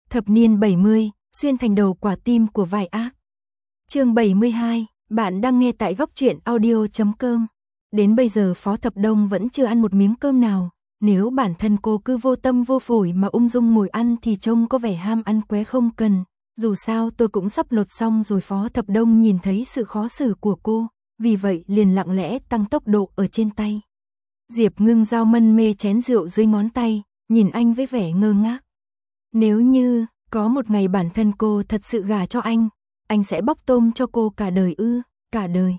Thập niên 70, xuyên thành đầu quả tim của vài ác. Chương 72, bạn đang nghe tại góc truyện audio.com. Đến bây giờ Phó Thập Đông vẫn chưa ăn một miếng cơm nào. Nếu bản thân cô cứ vô tâm vô phổi mà ung dung ngồi ăn thì trông có vẻ ham ăn qué không cần. Dù sao tôi cũng sắp lột xong rồi. Phó Thập Đông nhìn thấy sự khó xử của cô, vì vậy liền lặng lẽ tăng tốc độ ở trên tay. Diệp Ngưng Giao mân mê chén rượu dưới ngón tay, nhìn anh với vẻ ngơ ngác. Nếu như có một ngày bản thân cô thật sự gả cho anh sẽ bóc tôm cho cô cả đời ư? Cả đời.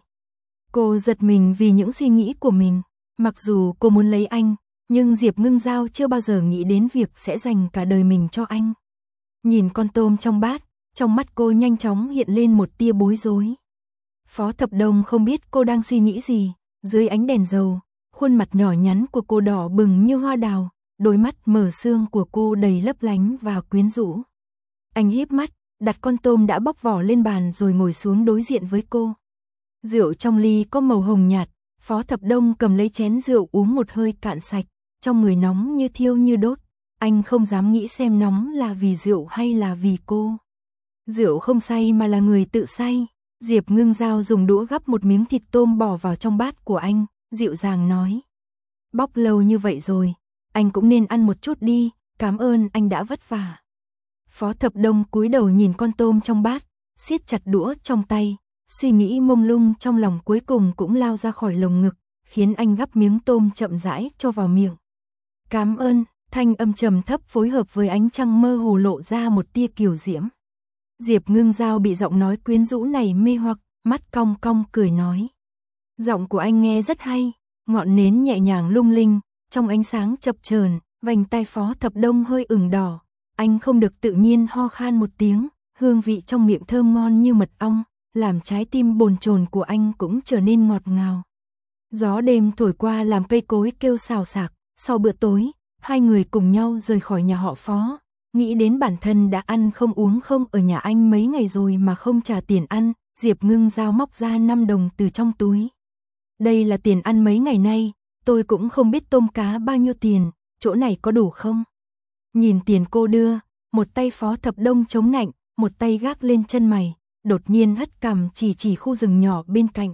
Cô giật mình vì những suy nghĩ của mình. Mặc dù cô muốn lấy anh, nhưng Diệp Ngưng Giao chưa bao giờ nghĩ đến việc sẽ dành cả đời mình cho anh. Nhìn con tôm trong bát, trong mắt cô nhanh chóng hiện lên một tia bối rối. Phó Thập Đông không biết cô đang suy nghĩ gì. Dưới ánh đèn dầu, khuôn mặt nhỏ nhắn của cô đỏ bừng như hoa đào, đôi mắt mở sương của cô đầy lấp lánh và quyến rũ. Anh híp mắt, đặt con tôm đã bóc vỏ lên bàn rồi ngồi xuống đối diện với cô. Rượu trong ly có màu hồng nhạt, Phó Thập Đông cầm lấy chén rượu uống một hơi cạn sạch, trong người nóng như thiêu như đốt. Anh không dám nghĩ xem nóng là vì rượu hay là vì cô. Rượu không say mà là người tự say. Diệp Ngưng Giao dùng đũa gắp một miếng thịt tôm bỏ vào trong bát của anh, dịu dàng nói. Bóc lâu như vậy rồi, anh cũng nên ăn một chút đi, cảm ơn anh đã vất vả. Phó Thập Đông cúi đầu nhìn con tôm trong bát, siết chặt đũa trong tay, suy nghĩ mông lung trong lòng cuối cùng cũng lao ra khỏi lồng ngực, khiến anh gắp miếng tôm chậm rãi cho vào miệng. Cảm ơn, thanh âm trầm thấp phối hợp với ánh trăng mơ hồ lộ ra một tia kiều diễm. Diệp Ngưng Giao bị giọng nói quyến rũ này mê hoặc, mắt cong cong cười nói. Giọng của anh nghe rất hay, ngọn nến nhẹ nhàng lung linh, trong ánh sáng chập chờn, vành tai Phó Thập Đông hơi ửng đỏ. Anh không được tự nhiên ho khan một tiếng, hương vị trong miệng thơm ngon như mật ong, làm trái tim bồn chồn của anh cũng trở nên ngọt ngào. Gió đêm thổi qua làm cây cối kêu xào xạc, sau bữa tối, hai người cùng nhau rời khỏi nhà họ Phó. Nghĩ đến bản thân đã ăn không uống không ở nhà anh mấy ngày rồi mà không trả tiền ăn, Diệp Ngưng Giao móc ra 5 đồng từ trong túi. Đây là tiền ăn mấy ngày nay, tôi cũng không biết tôm cá bao nhiêu tiền, chỗ này có đủ không? Nhìn tiền cô đưa, một tay Phó Thập Đông chống nạnh, một tay gác lên chân mày, đột nhiên hất cằm chỉ khu rừng nhỏ bên cạnh.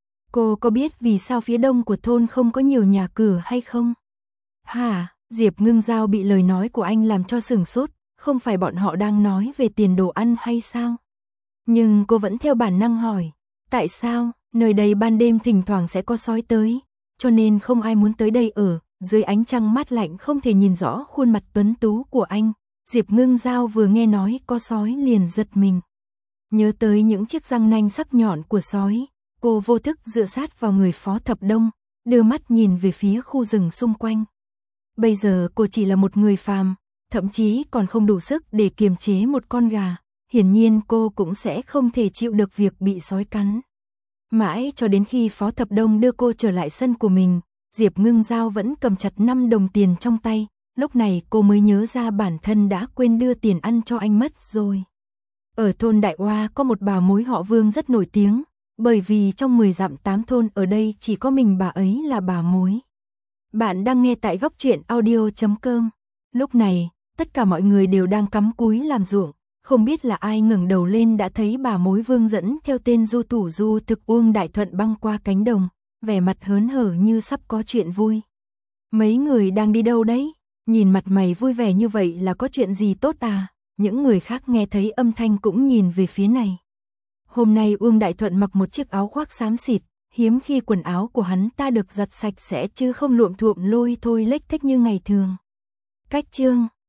Cô có biết vì sao phía đông của thôn không có nhiều nhà cửa hay không? Hả? Diệp Ngưng Giao bị lời nói của anh làm cho sửng sốt, không phải bọn họ đang nói về tiền đồ ăn hay sao? Nhưng cô vẫn theo bản năng hỏi, tại sao? Nơi đây ban đêm thỉnh thoảng sẽ có sói tới, cho nên không ai muốn tới đây ở. Dưới ánh trăng mát lạnh không thể nhìn rõ khuôn mặt tuấn tú của anh, Diệp Ngưng Giao vừa nghe nói có sói liền giật mình. Nhớ tới những chiếc răng nanh sắc nhọn của sói, cô vô thức dựa sát vào người Phó Thập Đông, đưa mắt nhìn về phía khu rừng xung quanh. Bây giờ cô chỉ là một người phàm, thậm chí còn không đủ sức để kiềm chế một con gà, hiển nhiên cô cũng sẽ không thể chịu được việc bị sói cắn. Mãi cho đến khi Phó Thập Đông đưa cô trở lại sân của mình, Diệp Ngưng Giao vẫn cầm chặt 5 đồng tiền trong tay, lúc này cô mới nhớ ra bản thân đã quên đưa tiền ăn cho anh mất rồi. Ở thôn Đại Oa có một bà mối họ Vương rất nổi tiếng, bởi vì trong 10 dặm 8 thôn ở đây chỉ có mình bà ấy là bà mối. Bạn đang nghe tại góc truyện audio.com. Lúc này, tất cả mọi người đều đang cắm cúi làm ruộng, không biết là ai ngẩng đầu lên đã thấy bà mối Vương dẫn theo tên du thủ du thực Uông Đại Thuận băng qua cánh đồng, vẻ mặt hớn hở như sắp có chuyện vui. Mấy người đang đi đâu đấy? Nhìn mặt mày vui vẻ như vậy là có chuyện gì tốt à? Những người khác nghe thấy âm thanh cũng nhìn về phía này. Hôm nay Uông Đại Thuận mặc một chiếc áo khoác xám xịt, hiếm khi quần áo của hắn ta được giặt sạch sẽ chứ không luộm thuộm lôi thôi lếch thếch như ngày thường. Cách chương